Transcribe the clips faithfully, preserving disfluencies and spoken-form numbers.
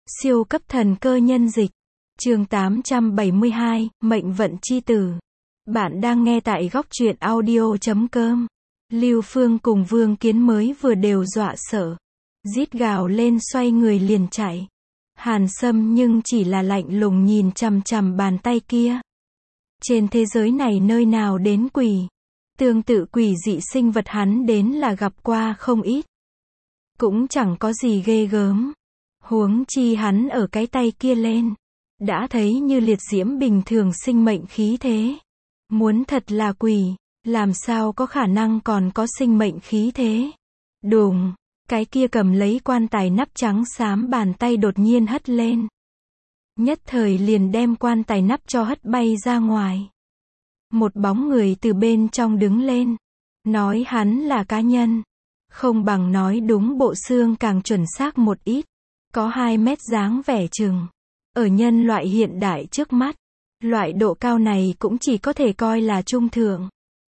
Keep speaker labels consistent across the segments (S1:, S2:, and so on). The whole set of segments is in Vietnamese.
S1: Siêu cấp thần cơ nhân dịch. Chương tám trăm bảy mươi hai, Mệnh vận chi tử. Bạn đang nghe tại góc truyện audio chấm com. Lưu Phương cùng Vương Kiến mới vừa đều dọa sợ, rít gào lên xoay người liền chạy. Hàn Sâm nhưng chỉ là lạnh lùng nhìn chằm chằm bàn tay kia. Trên thế giới này nơi nào đến quỷ, tương tự quỷ dị sinh vật hắn đến là gặp qua không ít. Cũng chẳng có gì ghê gớm. Huống chi hắn ở cái tay kia lên, đã thấy như liệt diễm bình thường sinh mệnh khí thế. Muốn thật là quỷ, làm sao có khả năng còn có sinh mệnh khí thế. Đùng, cái kia cầm lấy quan tài nắp trắng xám bàn tay đột nhiên hất lên. Nhất thời liền đem quan tài nắp cho hất bay ra ngoài. Một bóng người từ bên trong đứng lên. Nói hắn là cá nhân, không bằng nói đúng bộ xương càng chuẩn xác một ít. Có hai mét dáng vẻ chừng. Ở nhân loại hiện đại trước mắt, loại độ cao này cũng chỉ có thể coi là trung thượng.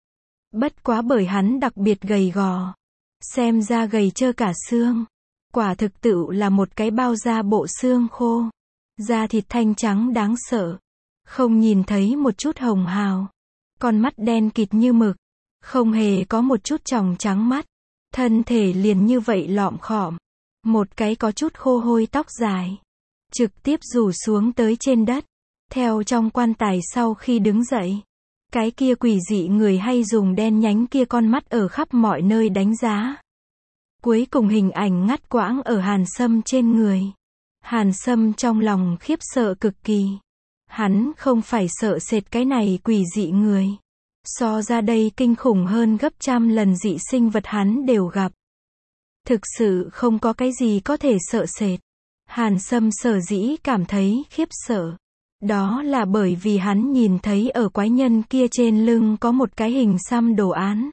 S1: Bất quá bởi hắn đặc biệt gầy gò, xem ra gầy trơ cả xương. Quả thực tự là một cái bao da bộ xương khô. Da thịt thanh trắng đáng sợ, không nhìn thấy một chút hồng hào. Con mắt đen kịt như mực, không hề có một chút tròng trắng mắt. Thân thể liền như vậy lọm khọm. Một cái có chút khô hôi tóc dài, trực tiếp rủ xuống tới trên đất. Theo trong quan tài sau khi đứng dậy, cái kia quỷ dị người hay dùng đen nhánh kia con mắt ở khắp mọi nơi đánh giá. Cuối cùng hình ảnh ngắt quãng ở Hàn Sâm trên người. Hàn Sâm trong lòng khiếp sợ cực kỳ. Hắn không phải sợ sệt cái này quỷ dị người. So ra đây kinh khủng hơn gấp trăm lần dị sinh vật hắn đều gặp. Thực sự không có cái gì có thể sợ sệt. Hàn Sâm sở dĩ cảm thấy khiếp sợ, đó là bởi vì hắn nhìn thấy ở quái nhân kia trên lưng có một cái hình xăm đồ án.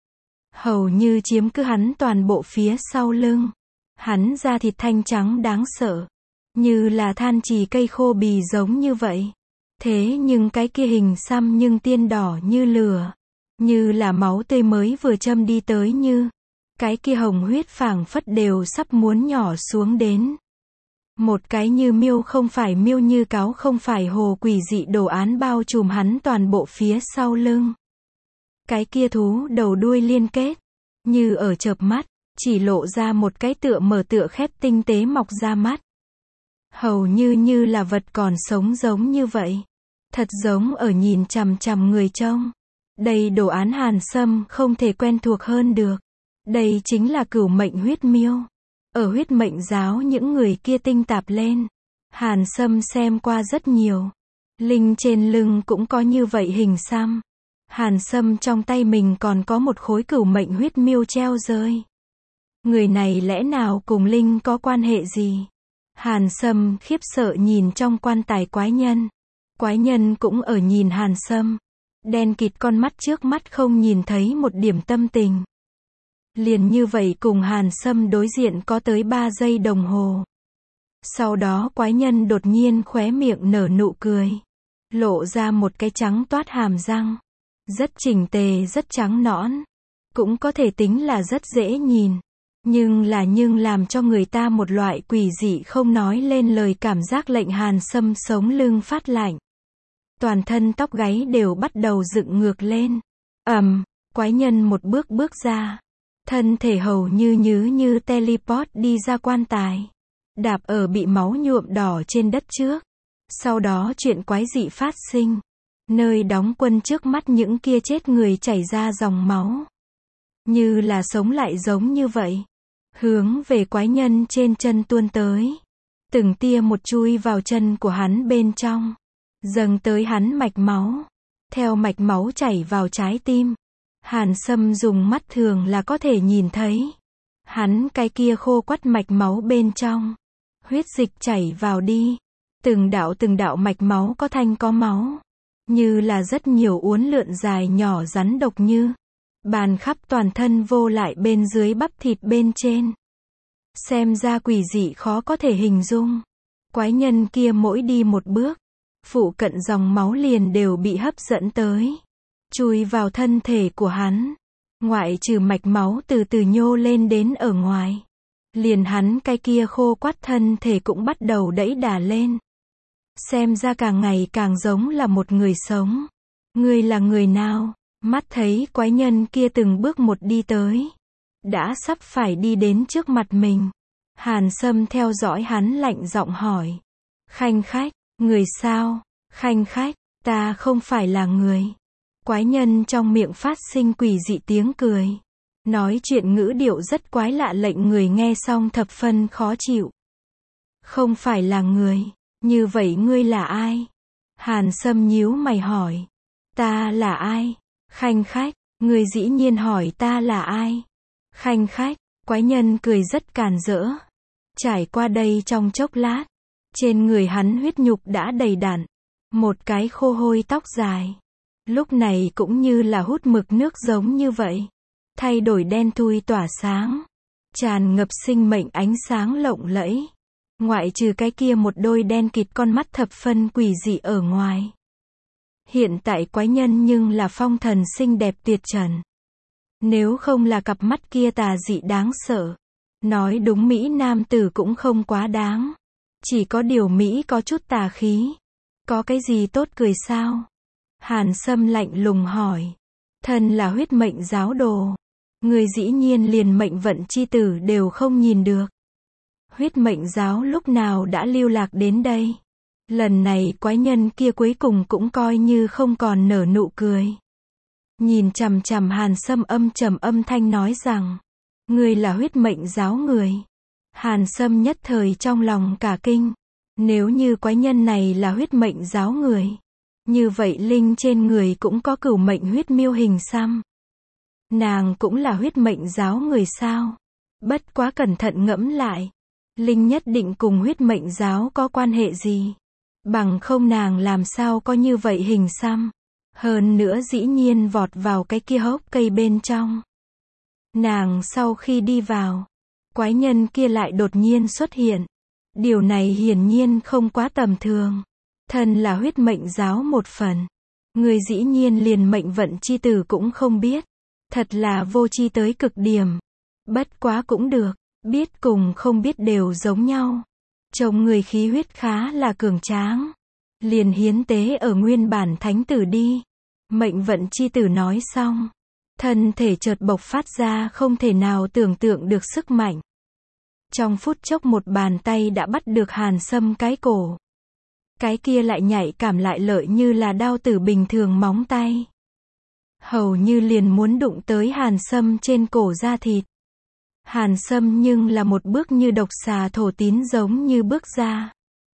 S1: Hầu như chiếm cứ hắn toàn bộ phía sau lưng. Hắn da thịt thanh trắng đáng sợ, như là than chì cây khô bì giống như vậy. Thế nhưng cái kia hình xăm nhưng tiên đỏ như lửa, như là máu tươi mới vừa châm đi tới như. Cái kia hồng huyết phảng phất đều sắp muốn nhỏ xuống đến. Một cái như miêu không phải miêu, như cáo không phải hồ, quỷ dị đồ án bao trùm hắn toàn bộ phía sau lưng. Cái kia thú đầu đuôi liên kết, như ở chợp mắt, chỉ lộ ra một cái tựa mở tựa khép tinh tế mọc ra mắt. Hầu như như là vật còn sống giống như vậy. Thật giống ở nhìn chằm chằm người trông. Đây đồ án Hàn Sâm không thể quen thuộc hơn được. Đây chính là cửu mệnh huyết miêu. Ở huyết mệnh giáo những người kia tinh tạp lên, Hàn Sâm xem qua rất nhiều. Linh trên lưng cũng có như vậy hình xăm. Hàn Sâm trong tay mình còn có một khối cửu mệnh huyết miêu treo rơi. Người này lẽ nào cùng Linh có quan hệ gì? Hàn Sâm khiếp sợ nhìn trong quan tài quái nhân. Quái nhân cũng ở nhìn Hàn Sâm. Đen kịt con mắt trước mắt không nhìn thấy một điểm tâm tình. Liền như vậy cùng Hàn Sâm đối diện có tới ba giây đồng hồ. Sau đó quái nhân đột nhiên khóe miệng nở nụ cười. Lộ ra một cái trắng toát hàm răng. Rất chỉnh tề, rất trắng nõn. Cũng có thể tính là rất dễ nhìn. Nhưng là nhưng làm cho người ta một loại quỷ dị không nói lên lời cảm giác lệnh Hàn Sâm sống lưng phát lạnh. Toàn thân tóc gáy đều bắt đầu dựng ngược lên. Ầm, quái nhân một bước bước ra. Thân thể hầu như như như teleport đi ra quan tài. Đạp ở bị máu nhuộm đỏ trên đất trước. Sau đó chuyện quái dị phát sinh. Nơi đóng quân trước mắt những kia chết người chảy ra dòng máu. Như là sống lại giống như vậy. Hướng về quái nhân trên chân tuôn tới. Từng tia một chui vào chân của hắn bên trong. Dâng tới hắn mạch máu. Theo mạch máu chảy vào trái tim. Hàn Sâm dùng mắt thường là có thể nhìn thấy. Hắn cái kia khô quắt mạch máu bên trong. Huyết dịch chảy vào đi. Từng đạo từng đạo mạch máu có thanh có máu. Như là rất nhiều uốn lượn dài nhỏ rắn độc như. Bàn khắp toàn thân vô lại bên dưới bắp thịt bên trên. Xem ra quỷ dị khó có thể hình dung. Quái nhân kia mỗi đi một bước, phụ cận dòng máu liền đều bị hấp dẫn tới. Chui vào thân thể của hắn. Ngoại trừ mạch máu từ từ nhô lên đến ở ngoài. Liền hắn cái kia khô quắt thân thể cũng bắt đầu đẫy đà lên. Xem ra càng ngày càng giống là một người sống. Ngươi là người nào? Mắt thấy quái nhân kia từng bước một đi tới. Đã sắp phải đi đến trước mặt mình. Hàn Sâm theo dõi hắn lạnh giọng hỏi. Khanh khách, người sao? Khanh khách, ta không phải là người. Quái nhân trong miệng phát sinh quỷ dị tiếng cười. Nói chuyện ngữ điệu rất quái lạ lệnh người nghe xong thập phân khó chịu. Không phải là người, như vậy ngươi là ai? Hàn Sâm nhíu mày hỏi. Ta là ai? Khanh khách, ngươi dĩ nhiên hỏi ta là ai? Khanh khách, quái nhân cười rất càn rỡ. Trải qua đây trong chốc lát, trên người hắn huyết nhục đã đầy đặn, một cái khô hôi tóc dài. Lúc này cũng như là hút mực nước giống như vậy. Thay đổi đen thui tỏa sáng. Tràn ngập sinh mệnh ánh sáng lộng lẫy. Ngoại trừ cái kia một đôi đen kịt con mắt thập phân quỷ dị ở ngoài. Hiện tại quái nhân nhưng là phong thần xinh đẹp tuyệt trần. Nếu không là cặp mắt kia tà dị đáng sợ. Nói đúng Mỹ nam tử cũng không quá đáng. Chỉ có điều Mỹ có chút tà khí. Có cái gì tốt cười sao? Hàn Sâm lạnh lùng hỏi. Thân là huyết mệnh giáo đồ. Người dĩ nhiên liền mệnh vận chi tử đều không nhìn được. Huyết mệnh giáo lúc nào đã lưu lạc đến đây. Lần này quái nhân kia cuối cùng cũng coi như không còn nở nụ cười. Nhìn chằm chằm Hàn Sâm âm trầm âm thanh nói rằng. Người là huyết mệnh giáo người. Hàn Sâm nhất thời trong lòng cả kinh. Nếu như quái nhân này là huyết mệnh giáo người. Như vậy Linh trên người cũng có cửu mệnh huyết miêu hình xăm. Nàng cũng là huyết mệnh giáo người sao? Bất quá cẩn thận ngẫm lại. Linh nhất định cùng huyết mệnh giáo có quan hệ gì? Bằng không nàng làm sao có như vậy hình xăm? Hơn nữa dĩ nhiên vọt vào cái kia hốc cây bên trong. Nàng sau khi đi vào, quái nhân kia lại đột nhiên xuất hiện. Điều này hiển nhiên không quá tầm thường. Thân là huyết mệnh giáo một phần. Người dĩ nhiên liền mệnh vận chi tử cũng không biết. Thật là vô tri tới cực điểm. Bất quá cũng được, biết cùng không biết đều giống nhau. Trông người khí huyết khá là cường tráng. Liền hiến tế ở nguyên bản thánh tử đi. Mệnh vận chi tử nói xong. Thân thể chợt bộc phát ra không thể nào tưởng tượng được sức mạnh. Trong phút chốc một bàn tay đã bắt được Hàn Sâm cái cổ. Cái kia lại nhạy cảm lại lợi như là đao tử bình thường móng tay. Hầu như liền muốn đụng tới Hàn Sâm trên cổ da thịt. Hàn Sâm nhưng là một bước như độc xà thổ tín giống như bước ra.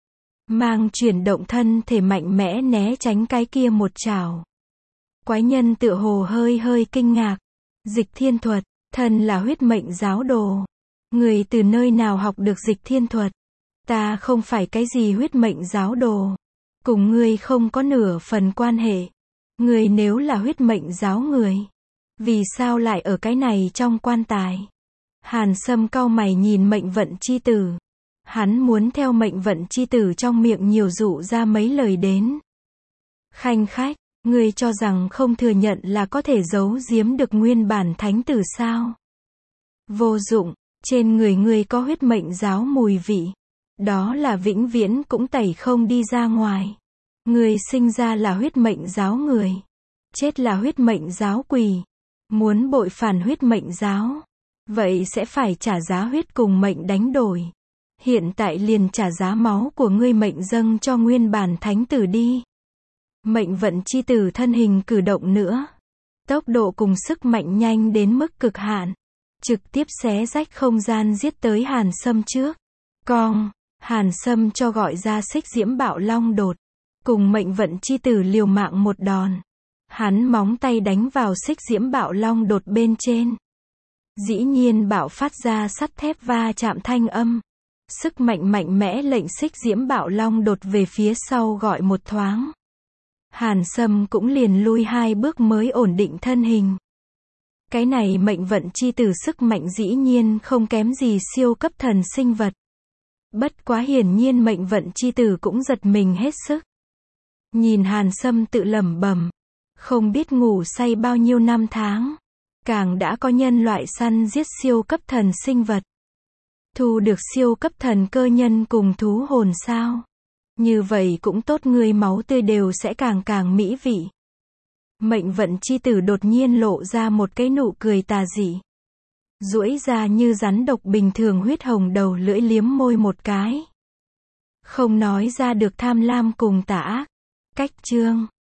S1: Mang chuyển động thân thể mạnh mẽ né tránh cái kia một chảo. Quái nhân tựa hồ hơi hơi kinh ngạc. Dịch thiên thuật, thân là huyết mệnh giáo đồ. Người từ nơi nào học được dịch thiên thuật? Ta không phải cái gì huyết mệnh giáo đồ. Cùng ngươi không có nửa phần quan hệ. Người nếu là huyết mệnh giáo người. Vì sao lại ở cái này trong quan tài? Hàn Sâm cau mày nhìn mệnh vận chi tử. Hắn muốn theo mệnh vận chi tử trong miệng nhiều dụ ra mấy lời đến. Khanh khách, ngươi cho rằng không thừa nhận là có thể giấu giếm được nguyên bản thánh tử sao? Vô dụng, trên người ngươi có huyết mệnh giáo mùi vị. Đó là vĩnh viễn cũng tẩy không đi ra ngoài. Ngươi sinh ra là huyết mệnh giáo người. Chết là huyết mệnh giáo quỷ. Muốn bội phản huyết mệnh giáo. Vậy sẽ phải trả giá huyết cùng mệnh đánh đổi. Hiện tại liền trả giá máu của ngươi mệnh dâng cho nguyên bản thánh tử đi. Mệnh vận chi tử thân hình cử động nữa. Tốc độ cùng sức mạnh nhanh đến mức cực hạn. Trực tiếp xé rách không gian giết tới Hàn Sâm trước. Cong, Hàn Sâm cho gọi ra xích diễm bạo long đột. Cùng mệnh vận chi tử liều mạng một đòn. Hắn móng tay đánh vào xích diễm bạo long đột bên trên. Dĩ nhiên bạo phát ra sắt thép va chạm thanh âm. Sức mạnh mạnh mẽ lệnh xích diễm bạo long đột về phía sau gọi một thoáng. Hàn Sâm cũng liền lui hai bước mới ổn định thân hình. Cái này mệnh vận chi tử sức mạnh dĩ nhiên không kém gì siêu cấp thần sinh vật. Bất quá hiển nhiên mệnh vận chi tử cũng giật mình hết sức. Nhìn Hàn Sâm tự lẩm bẩm, không biết ngủ say bao nhiêu năm tháng, càng đã có nhân loại săn giết siêu cấp thần sinh vật. Thu được siêu cấp thần cơ nhân cùng thú hồn sao? Như vậy cũng tốt, ngươi máu tươi đều sẽ càng càng mỹ vị. Mệnh vận chi tử đột nhiên lộ ra một cái nụ cười tà dị. Duỗi ra như rắn độc bình thường huyết hồng đầu lưỡi liếm môi một cái. Không nói ra được tham lam cùng tà ác. Cách chương